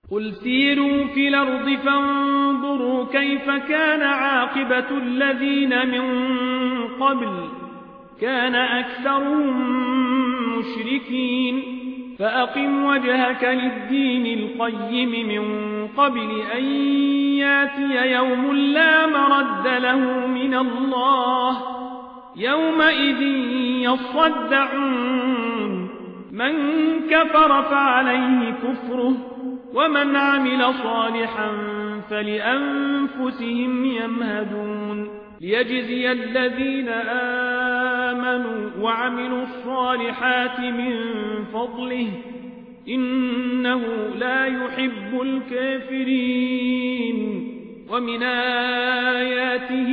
قل سيروا في الأرض فانظروا كيف كان عاقبة الذين من قبل كان أكثرهم مشركين فأقم وجهك للدين القيم من قبل أن ياتي يوم لا مرد له من الله يومئذ يصدعون من كفر فعليه كفره ومن عمل صالحا فلأنفسهم يمهدون ليجزي الذين آمنوا وعملوا الصالحات من فضله إنه لا يحب الكافرين ومن آياته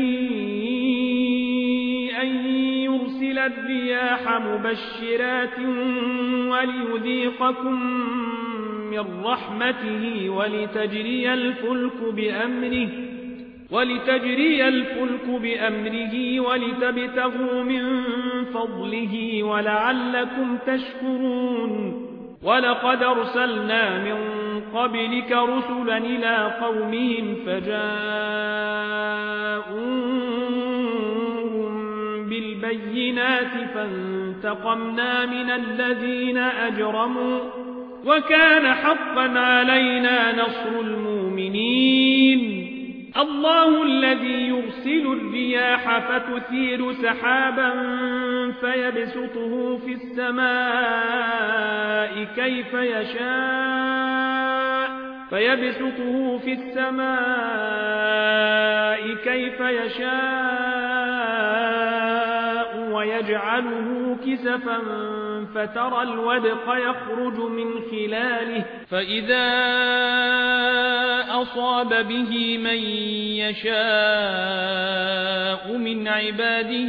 أن يرسل الرياح مبشرات وليذيقكم من رحمته ولتجري الفلك بأمره ولتبتغوا من فضله ولعلكم تشكرون ولقد أرسلنا من قبلك رسلا إلى قومهم فجاءوهم بالبينات فانتقمنا من الذين أجرموا وكان حقا علينا نصر المؤمنين الله الذي يرسل الرياح فتثير سحابا فيبسطه في السماء كيف يشاء ويجعله كسفا فترى الودق يخرج من خلاله فإذا أصاب به من يشاء من عباده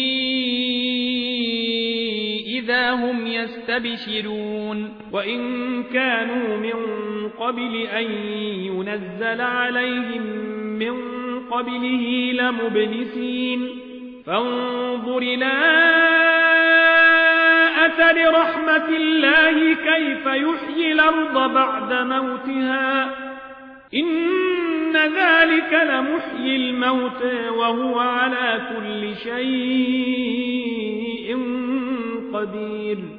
إذا هم يستبشرون وإن كانوا من قبل أن ينزل عليهم من قبله لمبلسين فانظر إلى أثر رحمة الله كيف يحيي الأرض بعد موتها إن ذلك لمحيي الموت وهو على كل شيء قدير